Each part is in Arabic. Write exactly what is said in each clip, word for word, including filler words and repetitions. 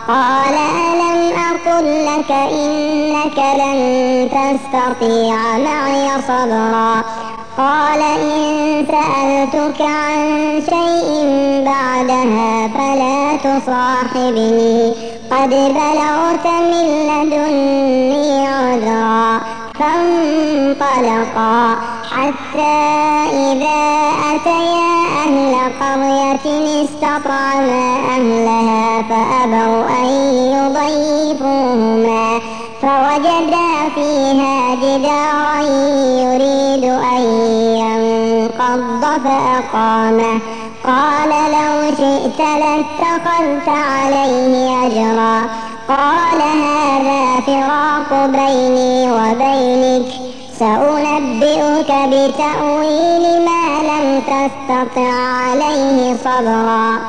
قال ألم أقل لك إنك لن تستطيع معي صبرا قال إن سألتك عن شيء بعدها فلا تصاحبني قد بلغت من لدني عذرا فانطلقا حتى إذا أتيا أهل قرية استطعما أهلها فأبوا أن يضيفوهما فوجدا فيها جدارا يريد أن ينقض فأقامه قال لو شئت لاتخذت عليه أجرا قال هذا فراق بيني وبينك سأنبئك بتأويل ما لم تستطع عليه صبرا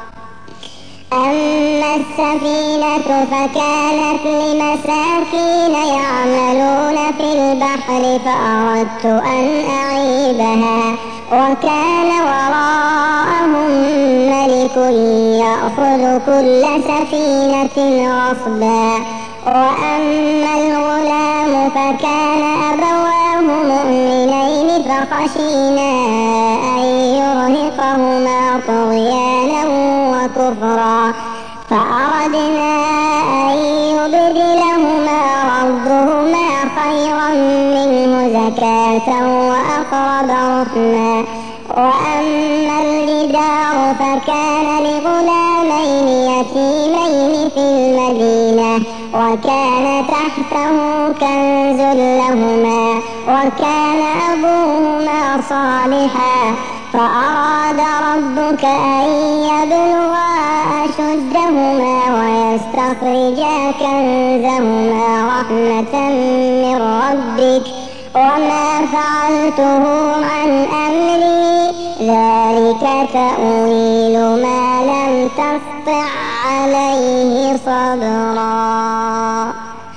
أما السفينة فكانت لمساكين يعملون في البحر فأردت أن أعيبها وكان وراءهم ملك يأخذ كل سفينة غصبا وأما الغلام فكان أبواه مؤمنين فخشينا أن يرهقهما طغيانا وكفرا فأردنا أن يبدلهما ربهما خيرا منه زكاة وأقرب رحما وأما الجدار فكان لغلامين يتيمين في المدينة وكان تحته كنز لهما وكان أبوهما صالحا فأراد ربك أن يبلغا أشدهما ويستخرجا كنزهما رحمة من ربك وما فعلته عن أمري ذلك تأويل ما لم تسطع عليه صبرا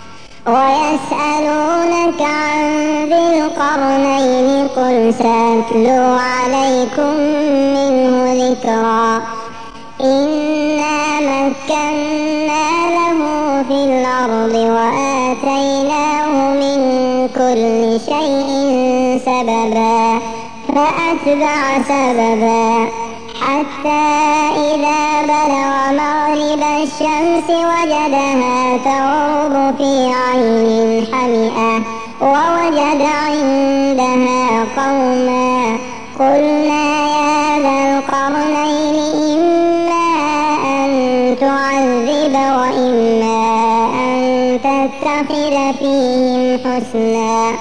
ويسألونك عن ذي القرنين قل سأتلو عليكم منه ذكرا إنا مكنا له في الأرض وآتيناه من كل شيء سببا فأتبع سببا حتى إذا بلغ مغرب الشمس وجدها تغرب في عين حمئة ووجد عندها قوما قلنا يا ذا القرنين إما أن تعذب وإما أن تتخذ فيهم حسنا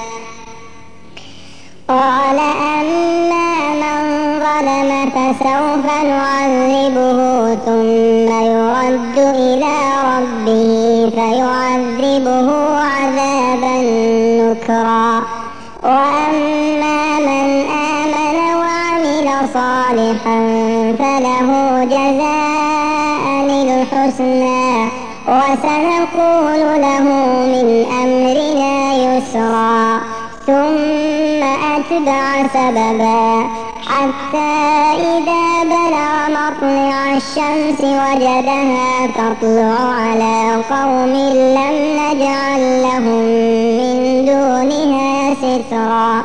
قال أما من ظلم فسوف نعذبه ثم يرد إلى ربه فيعذبه عذابا نكرا وأما من آمن وعمل صالحا فله جزاء الحسنى وسنقول له من أمرنا يسرا ثم أتبع سببا حتى إذا بلغ مطلع الشمس وجدها تطلع على قوم لم نجعل لهم من دونها سترا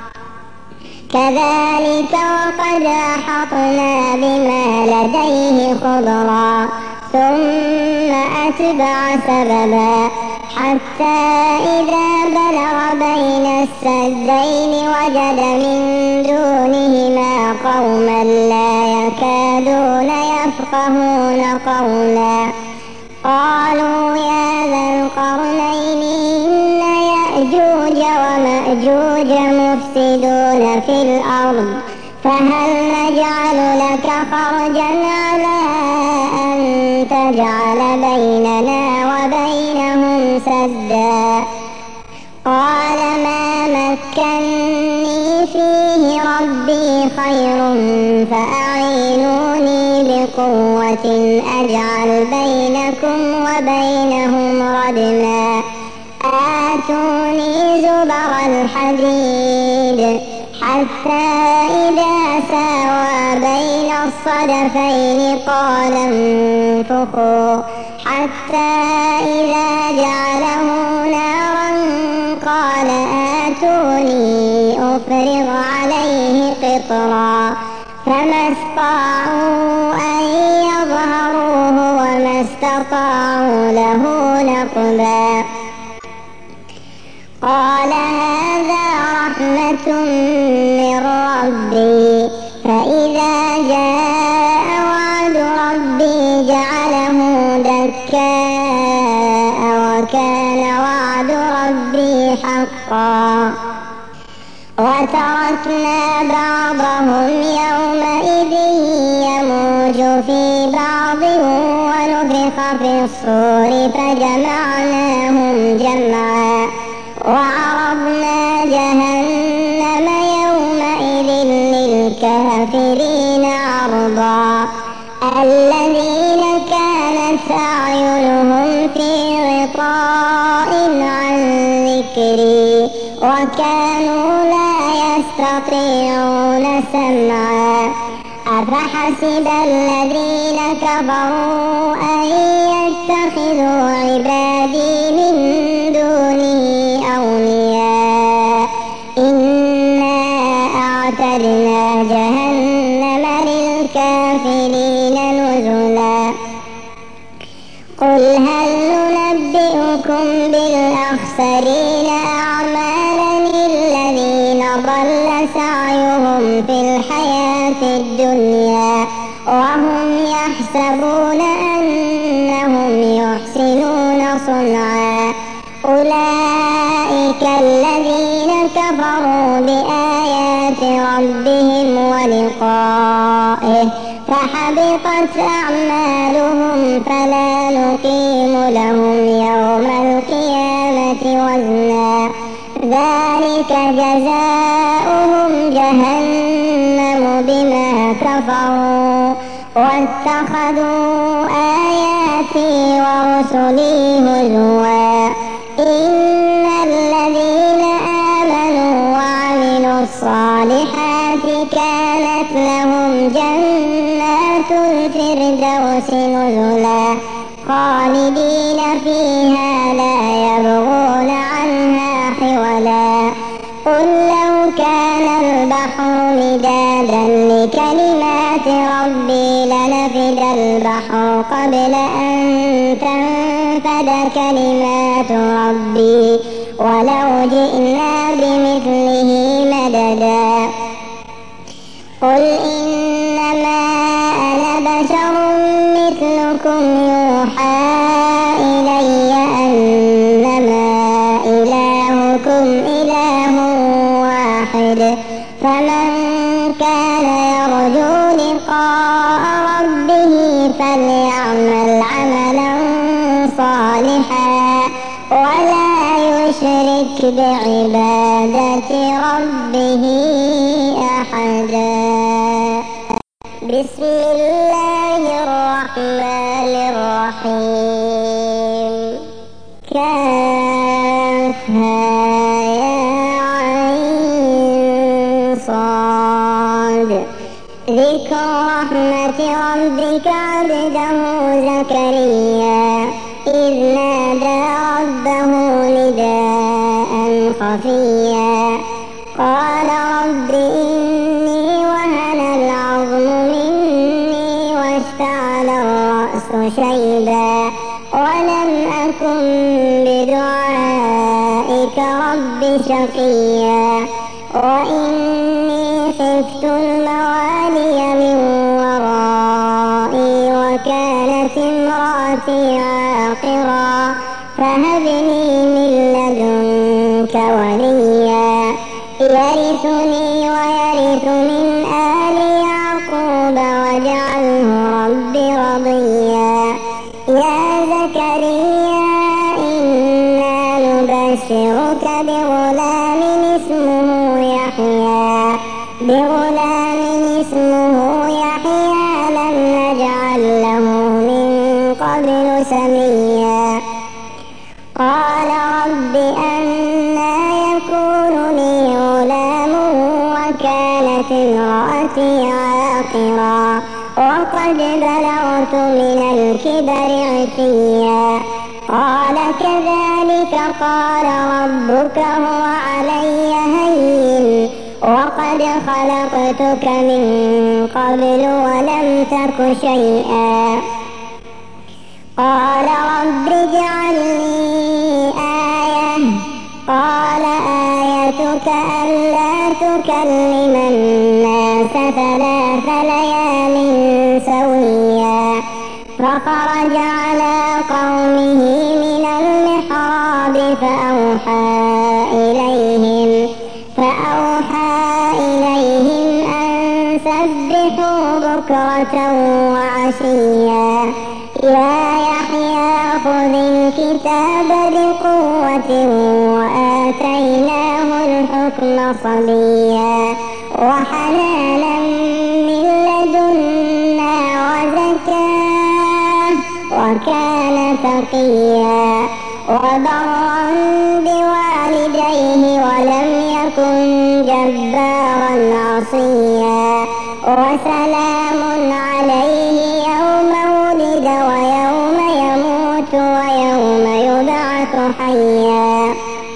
كذلك وقد أحطنا بما لديه خبرا ثم أتبع سببا حتى إذا بلغ بين السدين وجد من دونهما قوما لا يكادون يفقهون قولا قالوا يا ذا القرنين إن يأجوج ومأجوج مفسدون في الأرض فهل نجعل لك خرجا على أن تجعل بيننا وبينهم سدا قال ما مكني فيه ربي خير فأعينوني بقوة أجعل بينكم وبينهم ردما آتوني زبر الحديد حتى إذا ساوى بين الصدفين قال انفخوا حتى إذا جعله نارا قال آتوني أفرغ عليه قطرا فما استطاعوا أن يظهروه وما استطاعوا له نقبا. قال هذا رحمة من ربي فإذا جاء وعد ربي جعله دكاء وكان وعد ربي حقا. وتركنا بعضهم يومئذ يموج في بعض ونفخ في الصور فجمعناهم جمعا وعرضنا جهنم يومئذ للكافرين عرضا. الذين كانت أعينهم في غطاء عن ذكري وكانوا لا يستطيعون سمعا. أفحسب الذين كفروا أن يتخذوا عبادي من دوني أولياء إنا أعتدنا جهنم للكافرين نزلا. قل هل ننبئكم بالأخسرين أعمالا الذين ضل سعيهم في الحياة الدنيا وهم يحسبون أنهم يحسنون صنعا. أولئك الذين كفروا بآيات ربهم ولقائه فحبطت أعمالهم فلا نقيم لهم يوم القيامة وزنا. ذلك جزاؤهم جهنم بما كفروا واتخذوا آياتي ورسلي هزوا. إن الذين آمنوا وعملوا الصالحات كانت لهم جنات الفردوس نزلا خالدين فيها لا يبغون عنها حولا. قل لو كان البحر مدادا لكلمات ربي لنفد البحر قبل أن تنفد كلمات ربي ولو جئنا بمثله مددا. قل إنما أنا بشر مثلكم يوحى إلي أنما إلهكم إله واحد فمن كان يرجو لقاء ربه فليعمل عملا صالحا ولا يشرك بعبادة ربه أحدا. بسم الله الرحمن الرحيم. كافها يا عين صاد. ذكر رحمة ربك عبده زكريا إذ نادى ربه نداء خفيا قال رب إني وهن العظم مني واشتعل الرأس شيبا ولم أكن بدعائك رب شقيا وإني خفت الموالي من ورائي وكانت امرأتي عاقرا فهب لي من لدنك وليا يرثني ويرث من آل يعقوب واجعله رب رضيا. يا زكريا إنا نبشرك بغلام اسمه يحيى بغلام اسمه يحيى لم نجعل له من قبل سميا. قال رب أنى يكون لي غلام وكانت امرأتي عاقرا وقد بلغت من الكبر عتيا. قال كذلك قال ربك هو علي هين وقد خلقتك من قبل ولم تك شيئا. قال رب اجعل لي آية. قال آيتك ألا تكلم الناس ثلاث ليال سويا. فخرج على قومه من المحراب فأوحى إليهم فأوحى إليهم أن سبحوا بكرة وعشيا. يا يحيى خذ الكتاب بقوة وآتيناه الحكم صبيا وحنانا من لدنا وزكاة وكان تقيا وبرا بوالديه ولم يكن جبارا عصيا. وسلام عليه يوم ولد ويوم يموت ويوم يبعث حيا.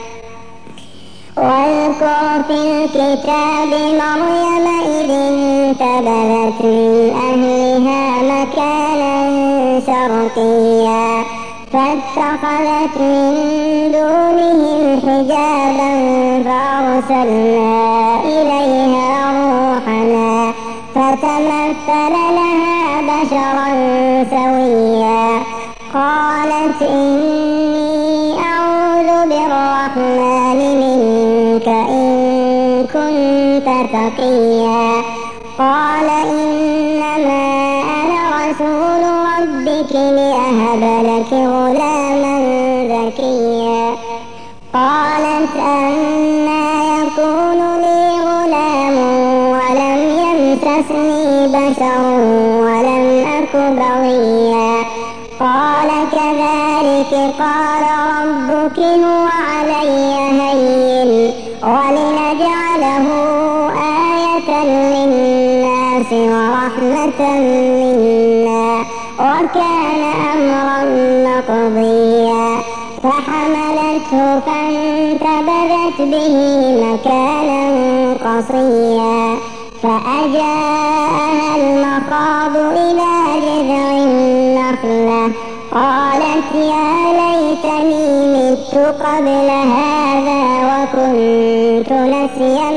واذكر في الكتاب مريم إذ انتبذت من أهلها مكانا شرقيا فاتخذت من دونهم حجابا فأرسلنا إليها روحنا فتمثل لها بشرا سويا. قالت إني أعوذ بالرحمن منك إن كنت تقيا. قال إنما أنا رسول ربك لأهب لك غلاما زكيا. قالت أنى يكون لي غلام ولم يمسسني بشر ولم أك بغيا. قال كذلك قال ربك هو علي هين ولنجعله آية للناس ورحمة منا وكان أمرا مقضيا. فحملته فانتبذت به مكانا قصيا فأجاءها المخاض إلى جذع النخلة قالت يا ليتني مت قبل هذا وكنت نسيا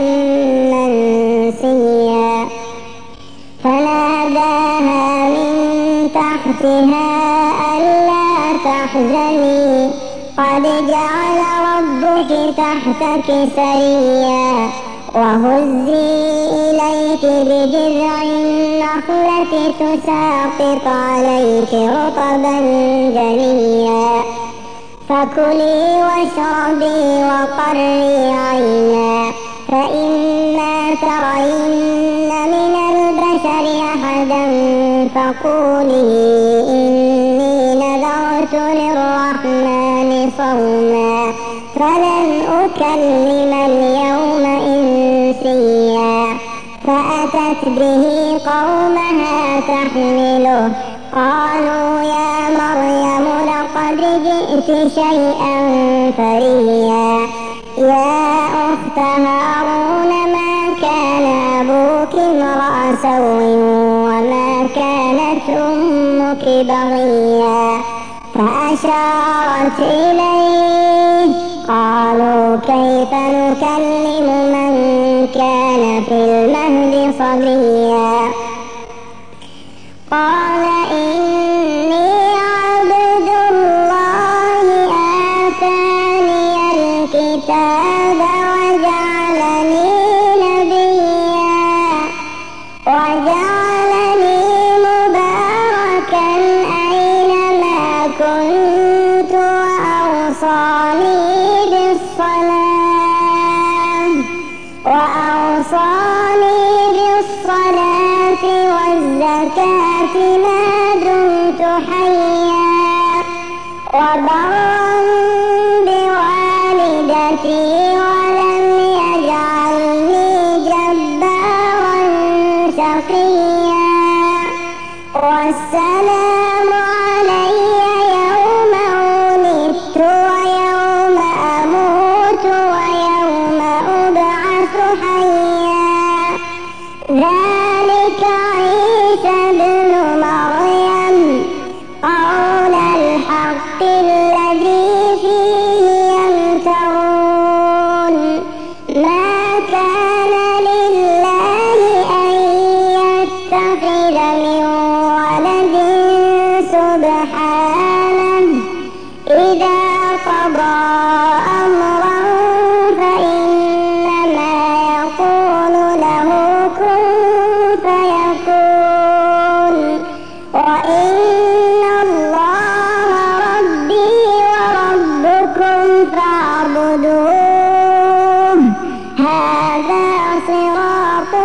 منسيا. فناداها من تحتها ألا تحزني قد جعل ربك تحتك سريا. وهزي إليك بجذع النخلة تساقط عليك رطبا جنيا. فكلي واشربي وقري عينا فإما ترين من البشر أحدا فقولي إني نذرت للرحمن صوما فلن أكلم اليوم إنسيا. فأتت به قومها تحمله قالوا يا مريم لقد جئت شيئا فريا. يا أخت هارون ما كان أبوك امرأ سوء وما كانت أمك بغيا. فأشارت إليه قالوا كيف نكلم من كان في المهد صبيا. قال إني عبد الله آتاني الكتاب وجعلني نبيا وجعلني مباركا أينما كنت وأوصاني بالصلاة وأوصاني بالصلاة والزكاة ما دمت حيا وبرا بوالدتي ولم يجعلني جبارا شقيا. قضى أمرا فإنما يقول له كن فيكون. وإن الله ربي وربكم فاعبدوه هذا صراط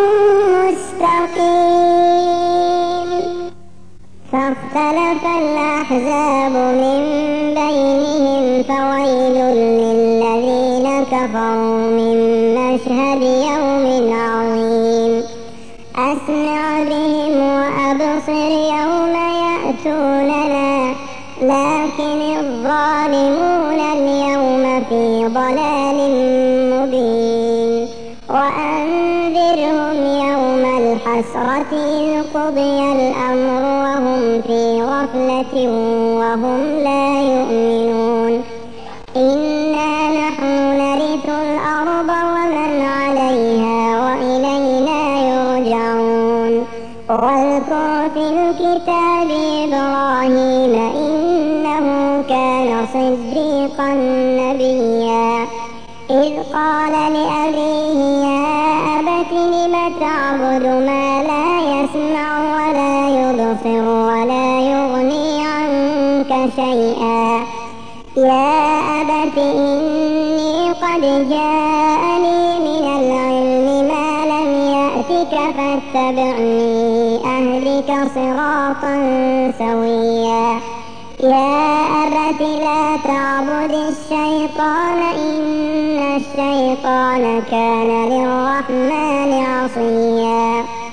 مستقيم. فاختلف الأحزاب من بينهم فويل للذين كفروا من مشهد يوم عظيم. أسمع بهم وأبصر يوم يأتوننا لكن الظالمون اليوم في ضلال مبين. وأنذرهم يوم الحسرة إذ قضي الأمر وهم في غفلة وهم لا يؤمنون. إنا نحن نرث الأرض ومن عليها وإلينا يرجعون. واذكر في الكتاب إبراهيم إنه كان صديقا نبيا إذ قال لأبيه يا أبت لم تعبد ما لا يسمع ولا يبصر ولا يغني عنك شيئا. يا أبت إني قد جاءني من العلم ما لم يأتك فاتبعني أهدك صراطا سويا. يا أبت لا تعبد الشيطان إن الشيطان كان للرحمن عصيا.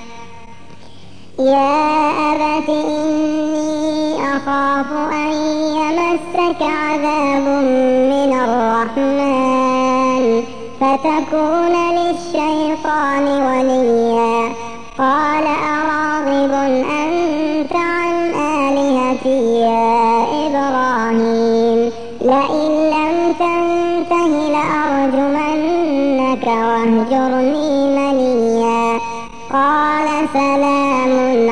يا أبت إني أخاف أن يمسك عذاب من الرحمن فتكون للشيطان وليا. قال أراغب أنت عن آلهتي يا إبراهيم لئن لم تنته لأرجمنك واهجرني مليا. قال سلام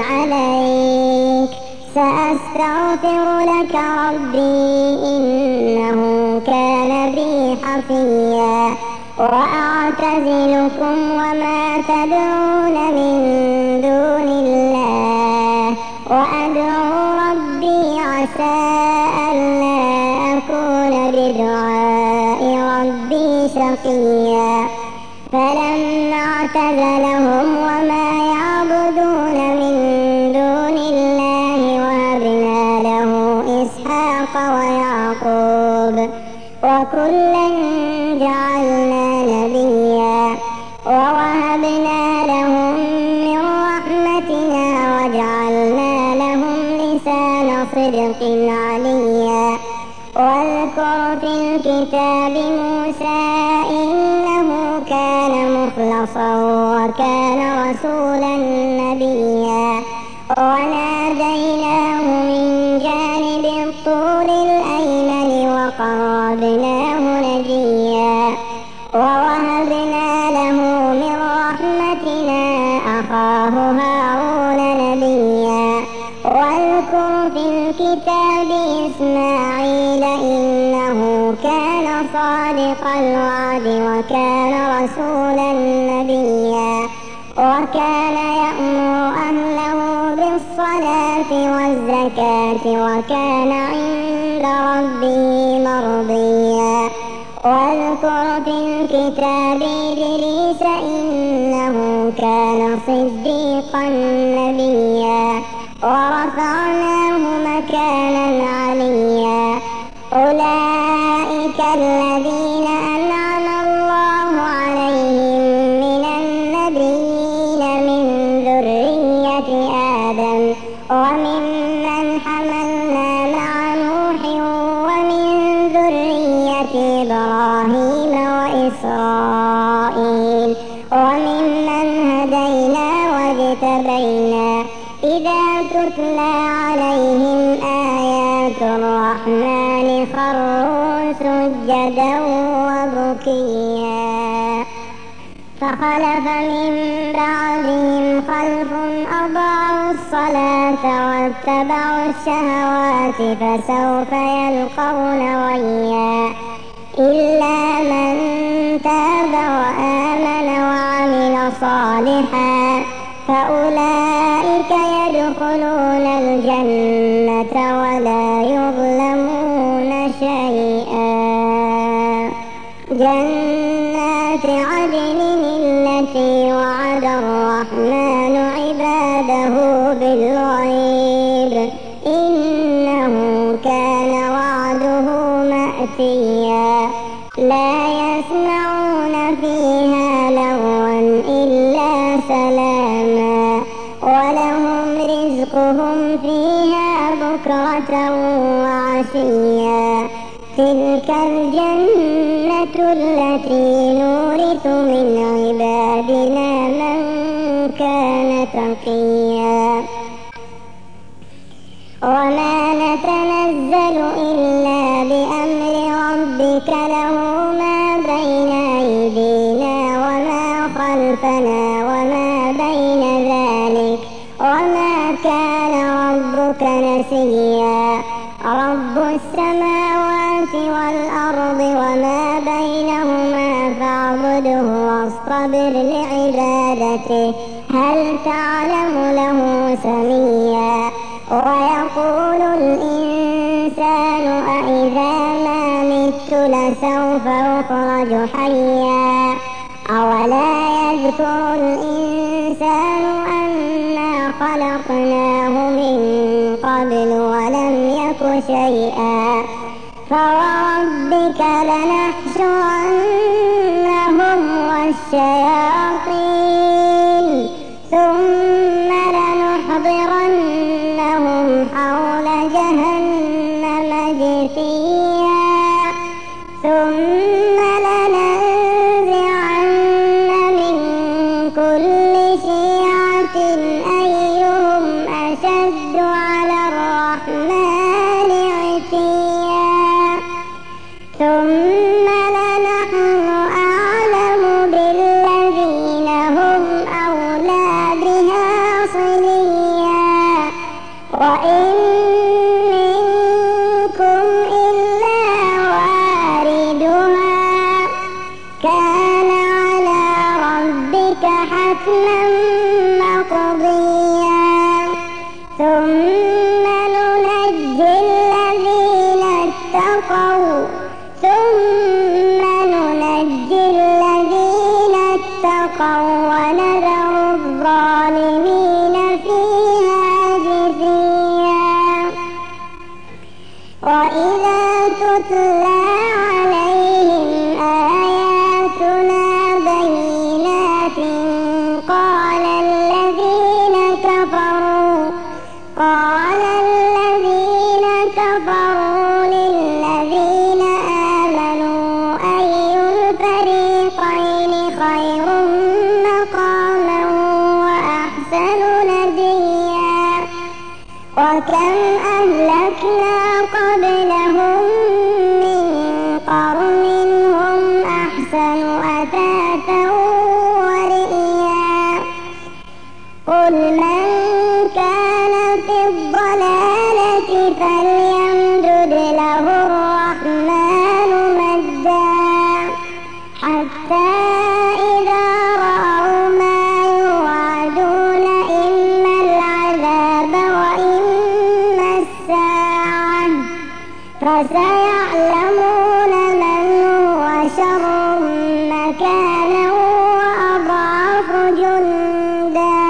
عليك سأستغفر لك ربي إنه كان بي حفيا. وأعتزلكم وما تدعون من دون الله وأدعو ربي عسى ألا أكون بدعاء ربي شقيا. فلما اعتزلهم وما يعبدون من دون الله وهبنا له إسحاق ويعقوب وكلا جعلنا نبيا. ووهبنا لهم من رحمتنا وجعلنا لهم لسان صدق عليا. واذكر في الكتاب موسى إنه كان مخلصا وكان رسولا نبيا. وناديناه من جانب الطور الأيمن وقربناه نجيا. ووهبنا له من رحمتنا أخاه هارون نبيا. واذكر في الكتاب إسماعيل إنه كان صادق الوعد وكان رسولا نبيا. وكان يأمر أهله بالصلاة والزكاة وكان عند ربه مرضيا. واذكر في الكتاب إدريس إنه كان صديقا نبيا. ورفعناه مكانا عليا. أولئك الذين أنعم الله عليهم من النبيين من ذرية آدم وممن حملنا مع نوح ومن ذرية إبراهيم وإسرائيل وممن هدينا واجتبينا. إذا تتلى عليهم آيات الرحمن خروا سجدا وبكيا. فخلف من بعدهم خلف أضاعوا الصلاة واتبعوا الشهوات فسوف يلقون غيا إلا من تاب وآمن وعمل صالحا فأولئك يدخلون الجنة ولا يظلمون شيئا. جنات عدن التي وعد الرحمن عباده بالغيب إنه كان وعده مأتيا. لا يسمعون فيها لغوا إلا سلاما ولهم رزقهم فيها بكرة وعشيا. تلك الجنة التي نورث من عبادنا من كان تقيا. وما نتنزل إلا بأمر ربك له ما بين أيدينا وما خلفنا وما بين ذلك وما كان ربك نسيا. رب السماوات والأرض وما بينهما فاعبده واصطبر لعبادته هل تعلم له سميا. ويقول الإنسان أإذا ما مت لسوف أخرج حيا. أولا يذكر الإنسان أنا خلقناه من قبل ولم يك شيئا. فوربك لنحشرنهم والشياطين ثم لنحضرنهم حول جهنم جثيا. ثم لننزعن من كل شيعة أيهم أشد على الرحمن عتيا. ثم لنحن أعلم بالذين هم أولى بها صليا. وإن منكم إلا واردها كان على ربك حتما مقضيا. ثم ننجي الذين اتقوا ثم ننجي الذين اتقوا ونذر الظالمين فيها جثيا. وإذا تتلى عليهم آياتنا بينات قال الذين كفروا قال الذين كفروا للذين آمنوا أي الفريقين خير مقاما وأحسن نديا. وكم أهلكنا قبلهم من قرن هم أحسن أثاثا ورئيا. قل من كان في الضلالة فليمدد له الرحمن مدا حتى إذا رأوا ما يوعدون إما العذاب وإما الساعة فسيعلمون من هو شر مكانا وأضعف جندا.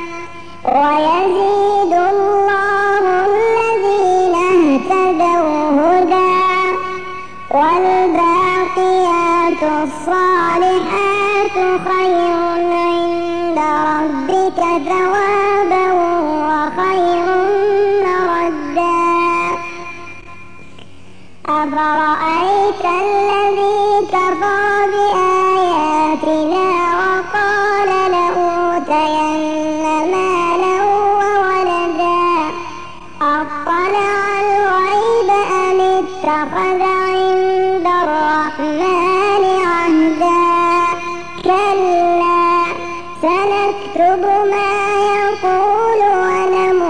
ويزيد الله الذين اهتدوا هدى والباقيات الصالحات خير عند ربك ثوابا وخير مردا. أفرأيت الذي كفر بآياتنا وقال لأوتين مالا وولدا أطلع الغيب أم اتخذ عند الرحمن عهدا. كلا سنكتب ما يقول ونمحو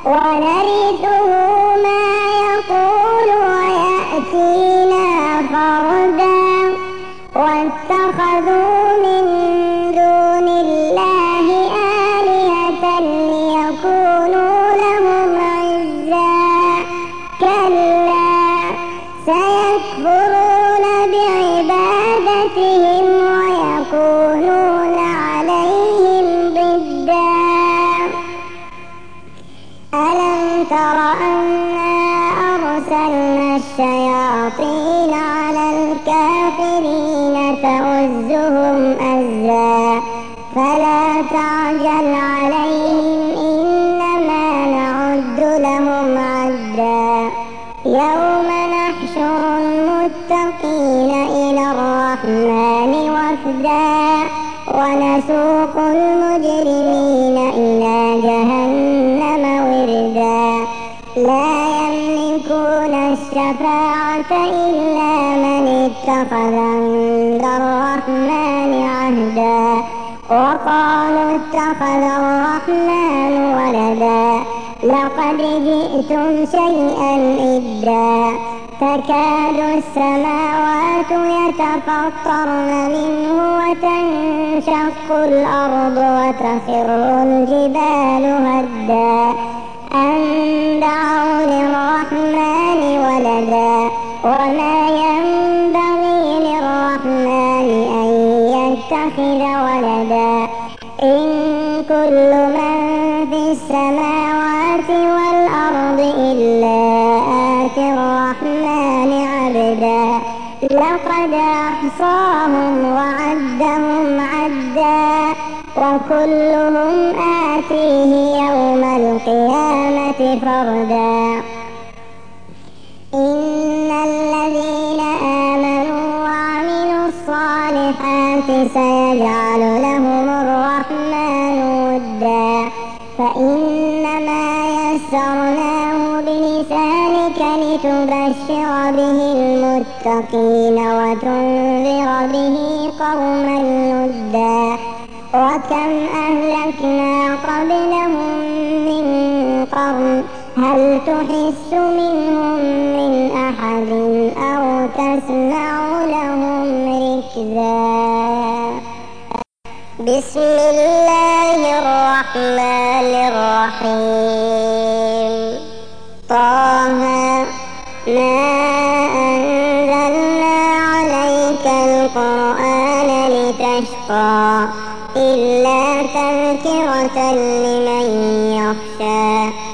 ونرثه ما يقول ويأتينا فردا واتخذوا من دون الله آلهة ليكونوا لهم عزا كلا سيكفرون بعبادتهم ويكونون عليهم ضدا ألم تر أنا أرسلنا الشياطين على الكافرين تؤزهم أزا فلا تعجل عليهم إنما نعد لهم عدا يوم نحشر المتقين إلى الرحمن وفدا ونسوق المجرمين إلى جهنم وردا لا يملكون الشفاعة إلا من اتخذ عند الرحمن عهدا وقالوا اتخذ الرحمن ولدا لقد جئتم شيئا إدا تكاد السماوات يتفطرن منه وتنشق الأرض وتخر الجبال هدا أن دعوا للرحمن ولدا وما ينبغي للرحمن أن يتخذ ولدا إن كل من في السماوات والأرض إلا آتي الرحمن عبدا لقد أحصاهم وعدهم عدا وكلهم آتيه يوم القيامة فردا إن الذين آمنوا وعملوا الصالحات سيجعل لهم الرحمن ودا فإنما يسرناه بلسانك لتبشر به المتقين وتنذر به قوما لدا وكم أهلكنا قبلهم من قرن هل تحس منهم من أحد أو تسمع لهم ركزا بسم الله الرحمن الرحيم طه ما أنزلنا عليك القرآن لتشقى إلا تذكرة لمن يخشى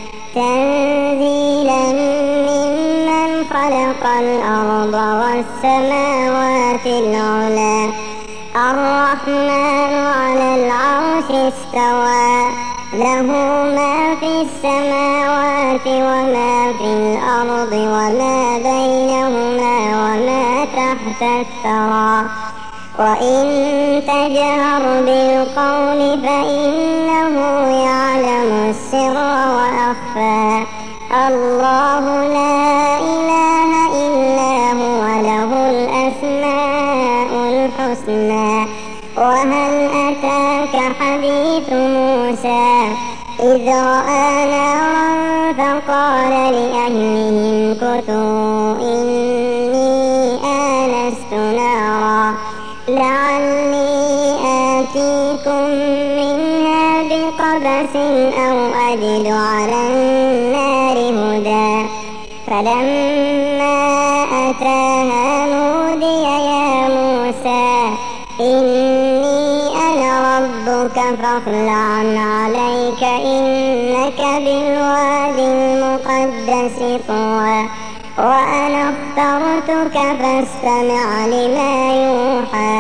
تنزيلا ممن خلق الأرض والسماوات العلى الرحمن على العرش استوى له ما في السماوات وما في الأرض وما بينهما وما تحت الثرى وإن تجهر بالقول فإنه يعلم السر وأخفى الله لا إله إلا هو له الأسماء الحسنى وهل أتاك حديث موسى إذ رأى نارا فقال لأهلهم كثوا إني آنست نارا لعلي آتيكم منها بقبس أو أجد على النار هدى فلما أتاها نودي يا موسى إني أنا ربك فاخلع عليك إنك بالواد المقدس طوى وأنا اخترتك فاستمع لما يوحى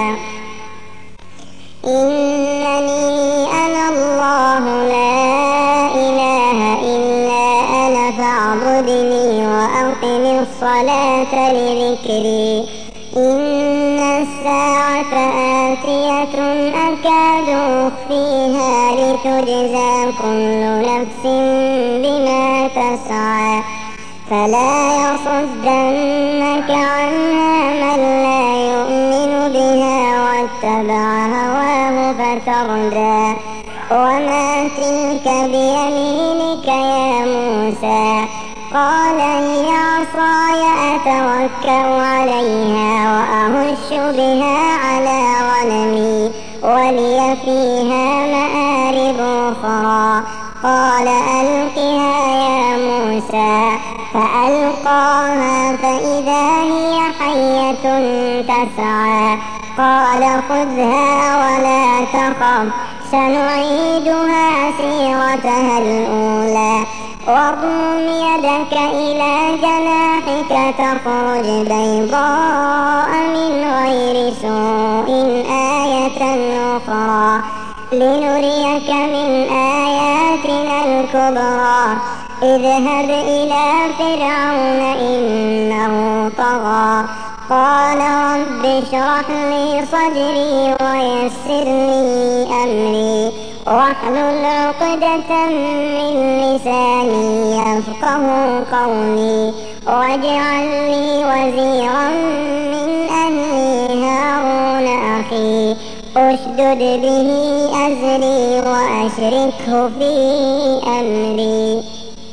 إنني أنا الله لا إله إلا أنا فاعبدني وأقم الصلاة لذكري إن الساعة آتية أكاد أخفيها لتجزى كل نفس بما تسعى فلا يصدنك عنها من لا يؤمن بها واتبع هواه فتردى وما تلك بيمينك يا موسى؟ قال هي عصاي أتوكأ عليها وأهش بها على غنمي ولي فيها مآرب أخرى. قال ألقها يا موسى. فألقاها فإذا هي حية تسعى. قال خذها ولا تخف سنعيدها سيرتها الأولى واضم يدك إلى جناحك تخرج بيضاء من غير سوء آية أخرى لنريك من آياتنا الكبرى. اذهب إلى فرعون إنه طغى. قال رب اشرح لي صدري ويسر لي أمري واحلل عقدة من لساني يفقه قولي واجعل لي وزيرا من أهلي هارون أخي اشدد به أزري وأشركه في أمري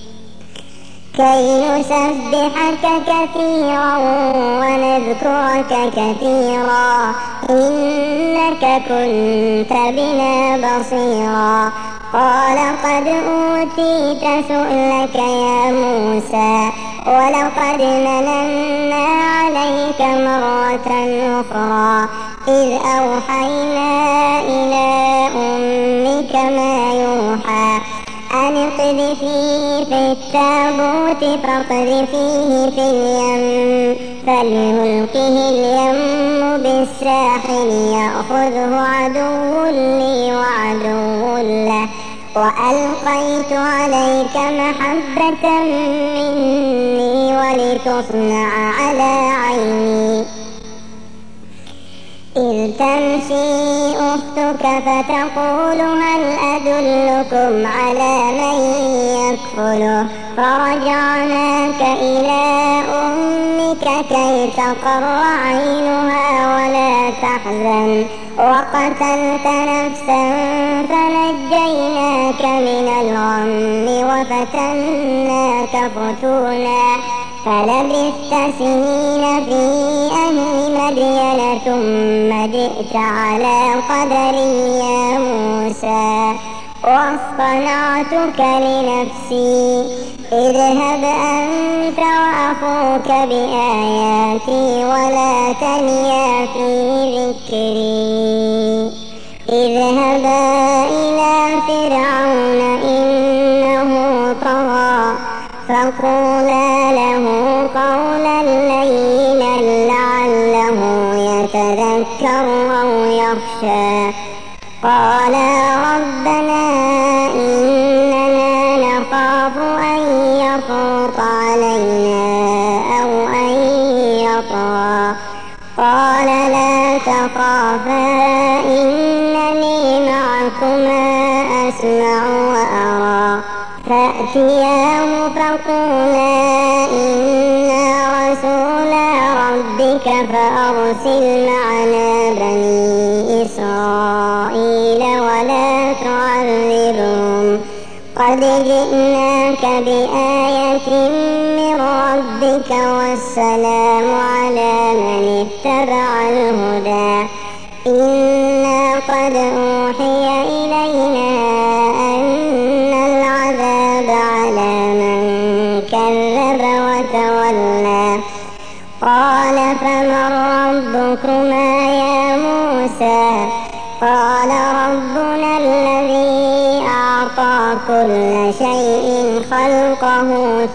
كي نسبحك كثيرا ونذكرك كثيرا إنك كنت بنا بصيرا. قال قد أوتيت سؤلك يا موسى ولقد مننا عليك مرة أخرى إذ أوحينا إلى أمك ما يوحى أن اقذفيه في التابوت فاقذفيه في اليم فليلقه اليم بالساحل يأخذه عدو لي وعدو له وألقيت عليك محبة مني ولتصنع على عيني إذ تمشي أختك فتقول هل أدلكم على من يكفله فرجعناك إلى أمك كي تقر عينها ولا تحزن وقتلت نفسا فنجيناك من الغم وفتناك فتونا فلبثت سنين في أهل مدين ثم جئت على قدري يا موسى واصطنعتك لنفسي اذهب أنت وأخوك بآياتي ولا تنيا في ذكري اذهبا إلى فرعون إنه طغى فقولا له قولا لينا لعله يتذكر أو يخشى. قالا ربنا إننا نخاف أن يفرط علينا أو أن يطغى. قال لا تخافا إنني معكما أسمع وأرى. فأتياه فقولا إنا رسولا ربك فأرسل معنا بني إسرائيل ولا تعذبهم قد جئناك بآية من ربك والسلام على من اتبع الهدى. إنا قد أوحي إلينا أن العذاب على من كذب وتولى. قال فمن ربكما يا موسى؟ قال ربنا الذي أعطى كل شيء خلقه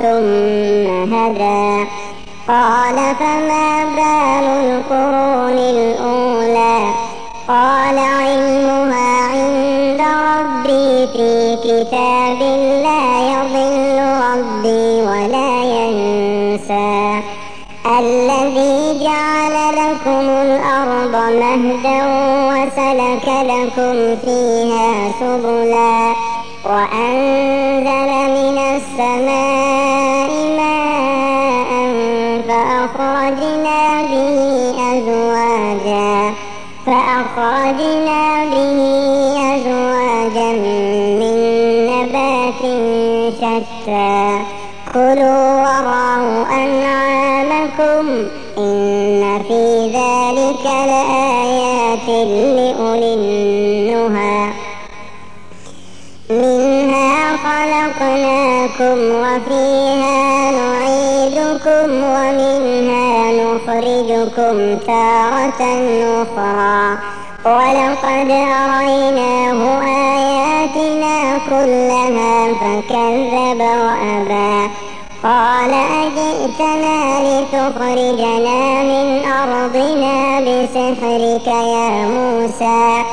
ثم هدى. قال فما بال القرون الأولى؟ قال علمها عند ربي في كتاب لا يضل ربي ولا ينسى. الذي جعل لكم الأرض مهدا وسلك لكم فيها سبلا وأنزل من السماء ماء فأخرجنا به أزواجا فأخرجنا به أزواجا شتى كلوا وارعوا أنعامكم إن في ذلك لآيات لأولي النهى منها خلقناكم وفيها نعيدكم ومنها نخرجكم تارة أخرى ولقد أريناه آياتنا كلها فكذب وأبى قال أجئتنا لتخرجنا من أرضنا بسحرك يا موسى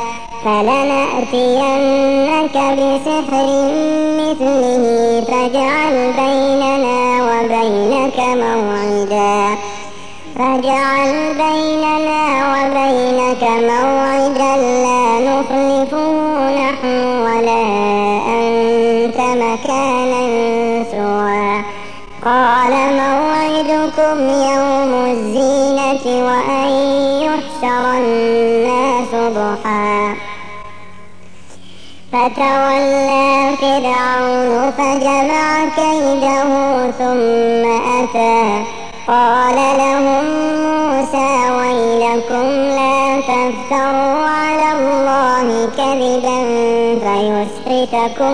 فلنأتينك بسحر مثله فاجعل بيننا وبينك موعدا فاجعل بيننا وبينك موعدا لا نخلفه نحن ولا أنت مكانا سوى قال موعدكم يوم الزينة وأن يحشر الناس ضحى فتولى فرعون فجمع كيده ثم أتى قال لهم موسى ويلكم لا تفتروا على الله كذبا فيسحتكم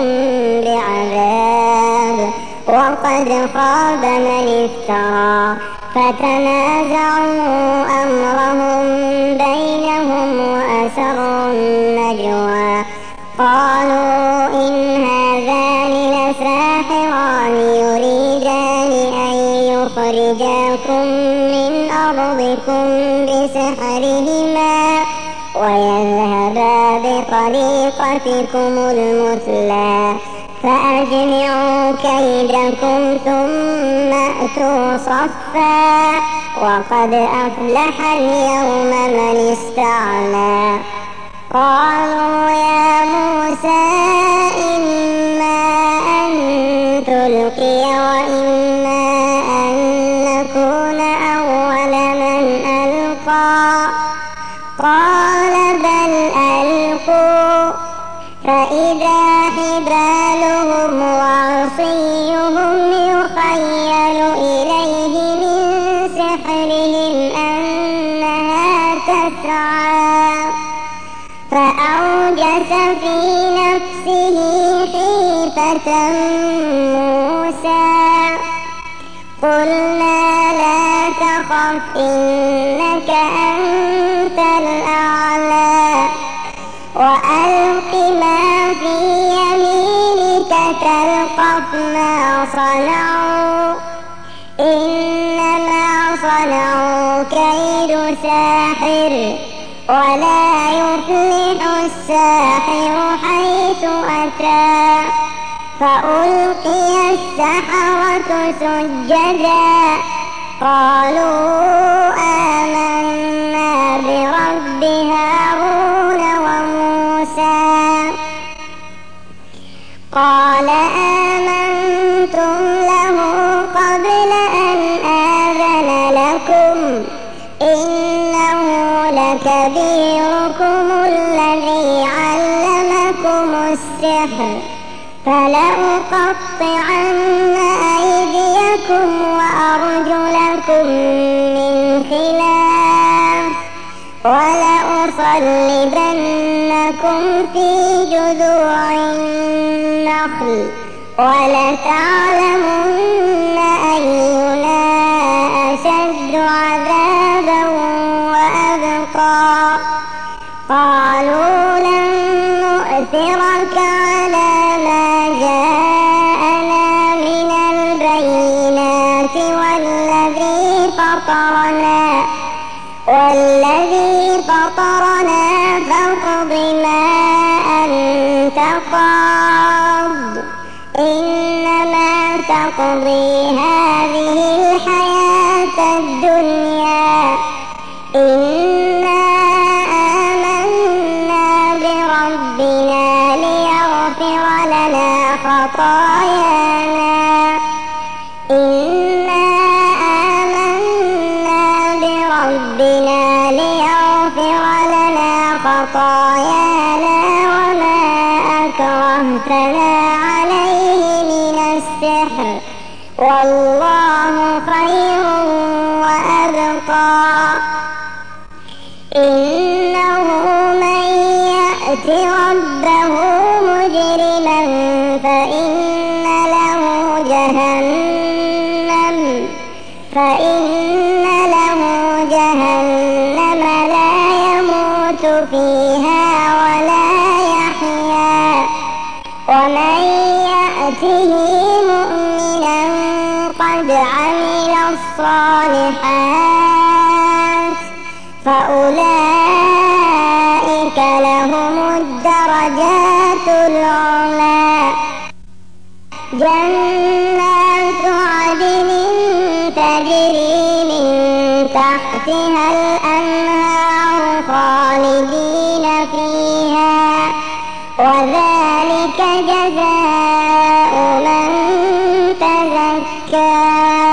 بعذاب وقد خاب من افترى فتنازعوا أمرهم بينهم وأسروا النجوى قالوا إن هذان لساحران يريدان أن يخرجاكم من أرضكم بسحرهما ويذهبا بطريقتكم المثلى فأجمعوا كيدكم ثم أتوا صفا وقد أفلح اليوم من استعلى قالوا يا موسى إما أن تلقي وإما أن نكون أول من ألقى قال بل ألقوا فإذا حبالهم وعصيهم يخيل إليه من سحرهم أنها تسعى فأوجس في نفسه خيفة موسى قلنا لا تخف إنك أنت الأعلى وألق ما في يمينك تلقف ما صنعوا إنما صنعوا كيد ساحر ولا يفلح الساحر حيث أتى فألقي السحرة سجدا قالوا آمنا برب هارون وموسى قال آمنتم له قبل أن آذن لكم إنه لكبيركم الذي علمكم السحر فلأقطعن أيديكم وأرجلكم من خلاف ولأصلبنكم في جذوع النخل ولتعلمن أينا أشد عذابا وأبقى قالوا لن نؤثرك على ما جاءنا من البينات والذي فطرنا والذي فطرنا فاقض ما أنت قاض إنما تقضي هذه الحياة الدنيا إنا آمنا بربنا ليغفر لنا خطايانا إنا آمنا بربنا ليغفر لنا خطايانا وما أكرهتنا عليه من السحر السحر والله خير وأبقى. إنه من يأت ربه مجرما فإن له جهنم فإن له جهنم لا يموت فيها ولا يحيا. ومن يأته مؤمنا قد عمل الصالحات فأولئك لهم الدرجات العلى. جنات عدن تجري من تحتها الأنهار خالدين فيها وذلك جزاء من تزكى.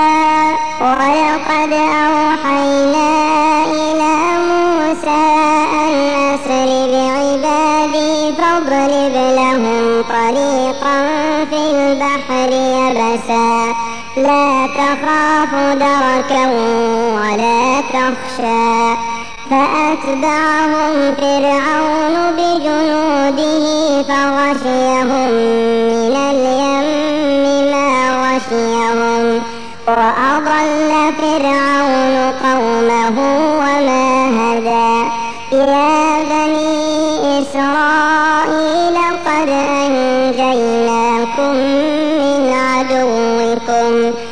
ولقد أوحينا إلى موسى أن أسر بعبادي فاضرب لهم طريقا في البحر يبسا لا تخاف دركا ولا تخشى. فأتبعهم فرعون بجنوده فغشيهم من اليم ما غشيهم وأضل فرعون قومه وما هدى. يا بني إسرائيل قد أنجيناكم من عدوكم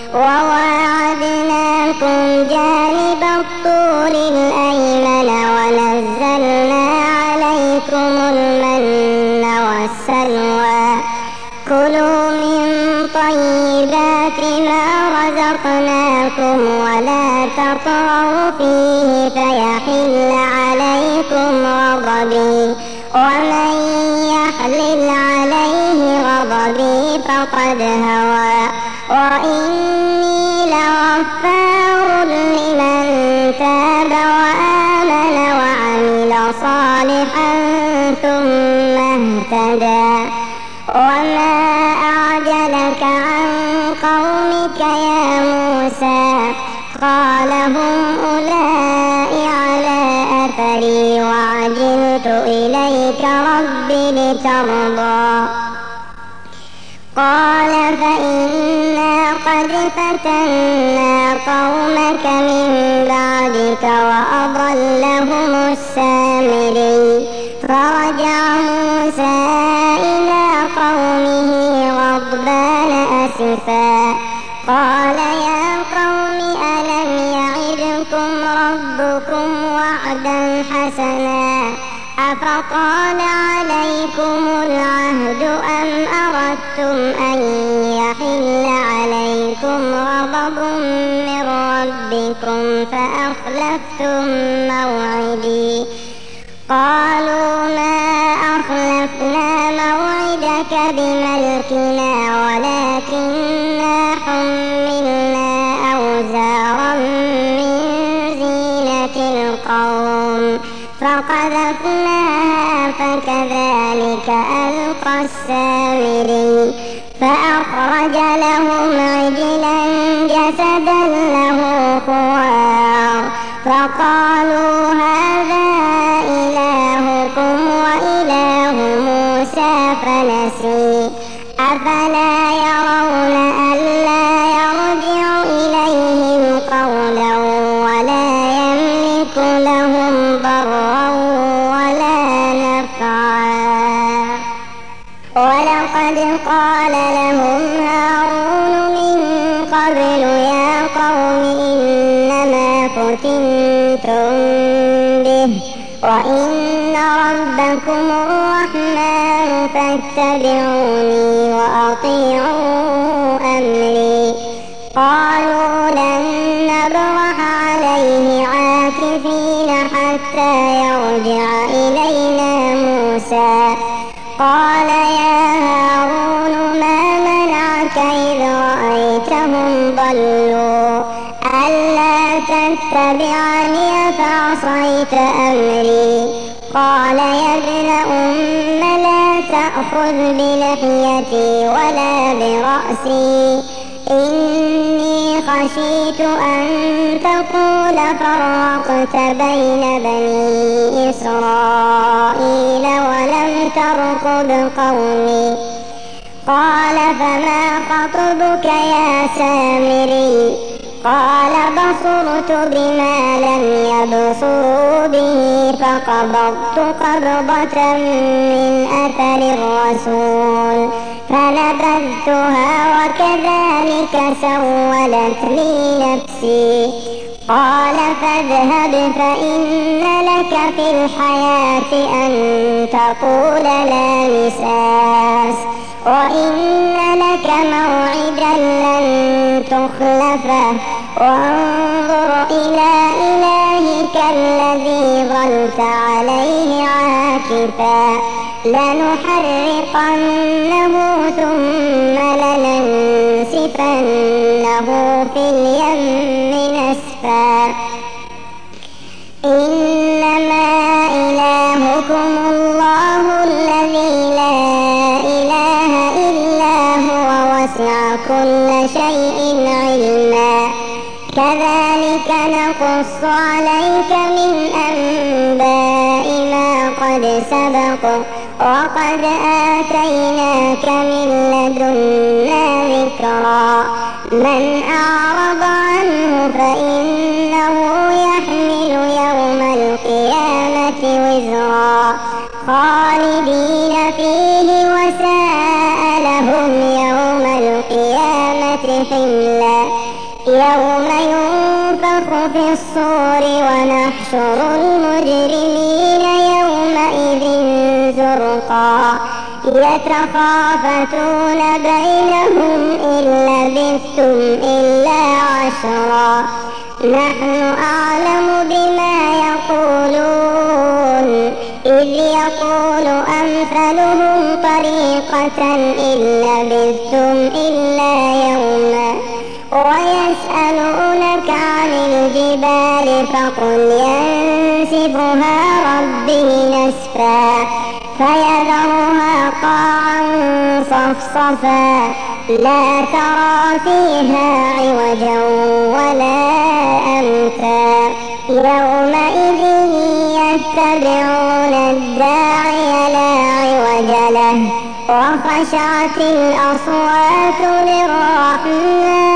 وواعدناكم جانب الطور الأيمن ونزلنا عليكم المن والسلوى. كلوا من طيبات ما رزقناكم ولا تطغوا فيه فيحل عليكم غضبي ومن يحلل عليه غضبي فقد هوى. وإني لغفار لمن تاب وآمن وعمل صالحا ثم اهتدى. وما أعجلك عن قومك يا موسى قال هم أولئك على أثري وعجلت إليك رب لترضى. قال فإنا قد فتنا قومك من بعدك وأضلهم السامري. فرجع موسى إلى قومه غضبان أسفا قال يا قوم ألم يعدكم ربكم وعدا حسنا أفطال عليكم العهد أم أردتم أن يحل عليكم غضب من ربكم فأخلفتم موعدي. قالوا ما أخلفنا موعدك بملكنا ولكننا حملنا أوزارا من زينة القوم فقذفناها فكذلك ألقى السامري. فأخرج لهم عجلا جسدا له خوار فقالوا هذا إلهكم وإله موسى فنسي. أفلا يرون ألا يرجع إليهم قولا ولا يملك لهم ضرا ولا نفعا. ولقد قال لهم هارون من قبل يا قوم إنما فتنتم به وإن ربكم الرحمن فاتبعوني وأطيعوا أمري. قالوا لن نبرح عليه عاكفين حتى يرجع إلينا موسى. قال يا هارون ما منعك إذ رأيتهم ضلوا ألا تتبعني أفعصيت أمري. قال يا ابن أم لا تأخذ بلحيتي ولا برأسي، إني خشيت أن تقول فرقت بين بني إسرائيل ولم ترقب قومي. قال فما خطبك يا سامري؟ قال بصرت بما لم يبصروا به فقبضت قبضة من أثر الرسول فنبذتها وكذلك سولت لي نفسي. قال فاذهب فإن لك في الحياة أن تقول لا مساس، وإن لك موعدا لن تخلفه، وانظر إلى إلهك الذي ظلت عليه عاكفا لنحرقنه ثم لننسفنه في اليم نسفا. إنما إلهكم الله الذي لا إله إلا هو وسع كل شيء علما. كذلك نقص عليك من أنباء ما قد سبق وقد آتيناك من لدنا ذكرا. من أعرض عنه فإنه يحمل يوم القيامة وزرا خالدين فيه وساء لهم يوم القيامة حملا. يوم ينفخ في الصور ونحشر المجرمين يومئذ زرقا يتخافتون بينهم إن لبثتم إلا عشرا. نحن أعلم بما يقولون إذ يقول أمثلهم طريقة إن لبثتم إلا يوما. ويسألونك عن الجبال فقل ينسفها ربي نسفا فيذرها قاعا صفصفا لا ترى فيها عوجا ولا أمتا. يومئذ يتبعون الداعي لا عوج له وخشعت الأصوات للرحمن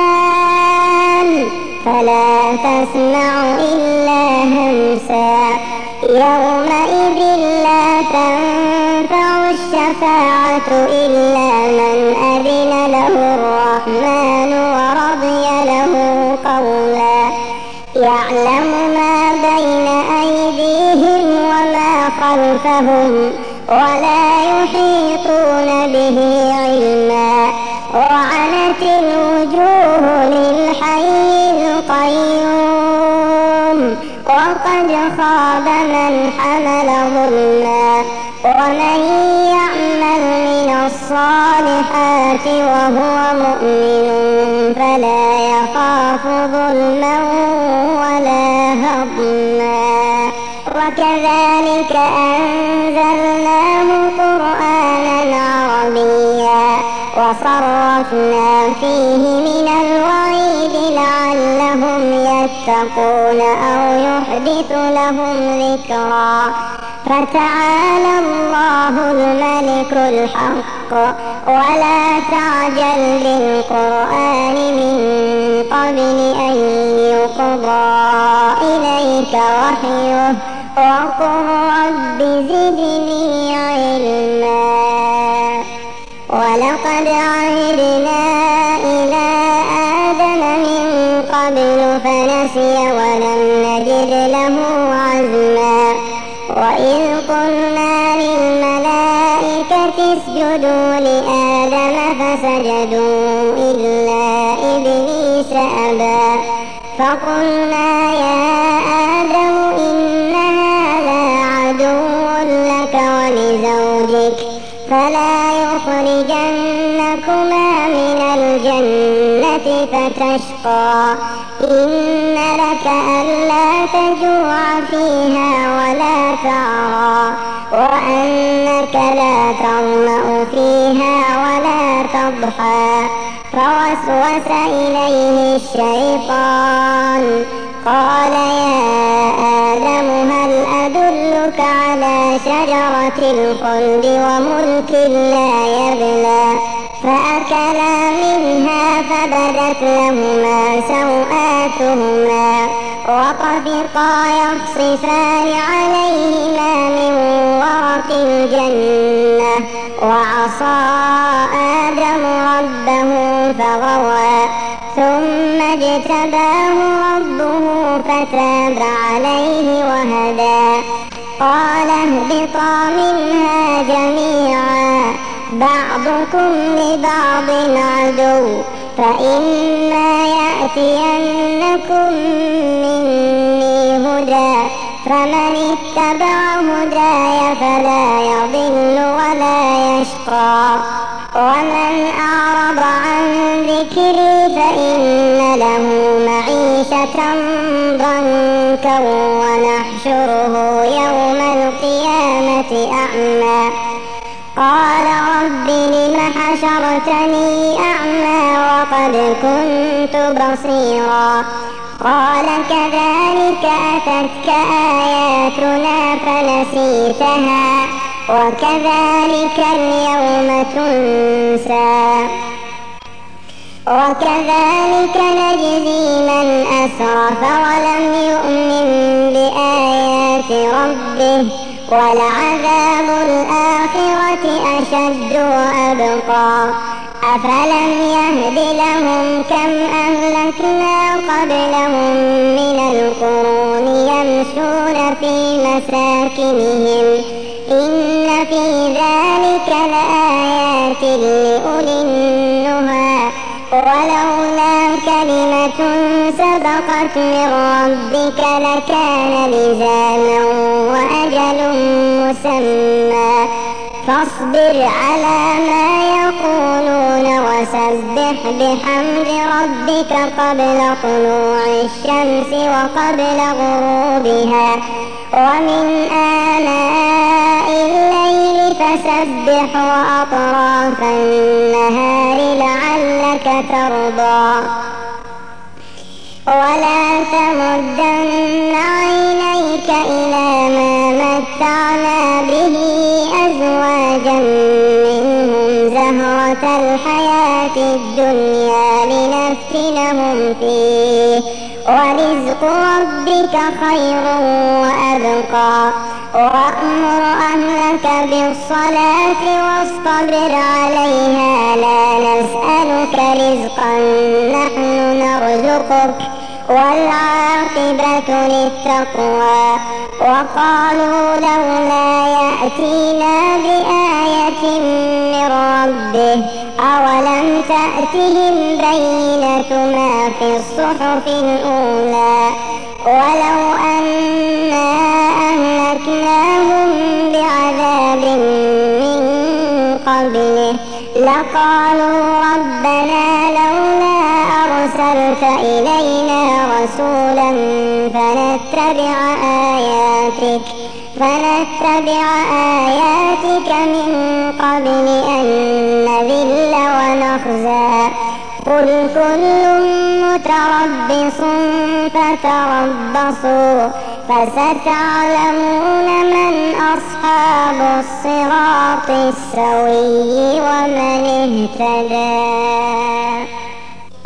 فلا تسمع إلا همسا. يومئذ لا تنفع الشفاعة إلا من أذن له الرحمن ورضي له قولا. يعلم ما بين أيديهم وما خلفهم ولا يحيطون به علما. وعنت الوجوه للحي القيوم وقد خاب من حمل ظلما. ومن يعمل من الصالحات وهو مؤمن فلا يخاف ظلما ولا هضما. وكذلك أنزلناه قرآنا عربيا وصرفنا فيه من الوعيد لعلهم يتقون أو يحدث لهم ذكرا. فتعالى الله الملك الحق ولا تعجل بالقرآن من قبل أن يقضى إليك وحيه وقل رب زدني علما. ولقد عهدنا إلى آدم من قبل فنسي ولم نجد له عزما. وإذ قلنا للملائكة اسجدوا لآدم فسجدوا إلا إبليس أبى. فقلنا يا آدم إن هذا عدو لك ولزوجك فلا يخرجنكما من الجنة الجنة فتشقى إن لك ألا تجوع فيها ولا تعرى وأنك لا تظمأ فيها ولا تضحى فوسوس إليه الشيطان قال يا آدم هل أدلك على شجرة الخلد وملك لا يبلى فأكلا منها فبدت لهما سوآتهما وطفقا يخصفان عليهما من ورق الجنة وعصى آدم ربه فغوى ثم اجتباه ربه فتاب عليه وهدى قال اهبطا منها جميعا بعضكم لبعض عدو فإما يأتينكم مني هدى فمن اتبع هداي فلا يضل ولا يشقى ومن أعرض عن ذكري فإن له معيشة ضنكا ونحشره يوم القيامة أعمى قال رب لم حشرتني أعمى وقد كنت بصيرا قال كذلك أتتك آياتنا فنسيتها وكذلك اليوم تنسى وكذلك نجزي من أسرف ولم يؤمن بآيات ربه ولعذاب الآخرة أشد وأبقى أفلم يهد لهم كم أهلكنا قبلهم من القرون يمشون في مساكنهم إن في ذلك لآيات لأولي النهى ولولا كلمة سبقت من ربك لكان لزاما وأجل مسمى فاصبر على ما يقولون وسبح بحمد ربك قبل طلوع الشمس وقبل غروبها ومن آناء الليل فسبح وأطراف النهار لعلك ترضى ولا تمدن عينيك إلى ما متعنا به أزواجا منهم زهرة الحياة الدنيا لنفتنهم فيه ورزق ربك خير وأبقى وأمر أهلك بالصلاة واصطبر عليها لا نسألك رزقا نحن نرزقك والعاقبة للتقوى وقالوا لولا يأتينا بآية من ربه أولم تأتهم بينة ما في الصحف الأولى ولو أنا أهلكناهم بعذاب من قبله لقالوا ربنا لولا أرسلت إلينا رسولا فنتبع آياتك فنتبع آياتك من قبل أن نذل ونخزى قل كل متربص فتربصوا فستعلمون من أصحاب الصراط السوي ومن اهتدى.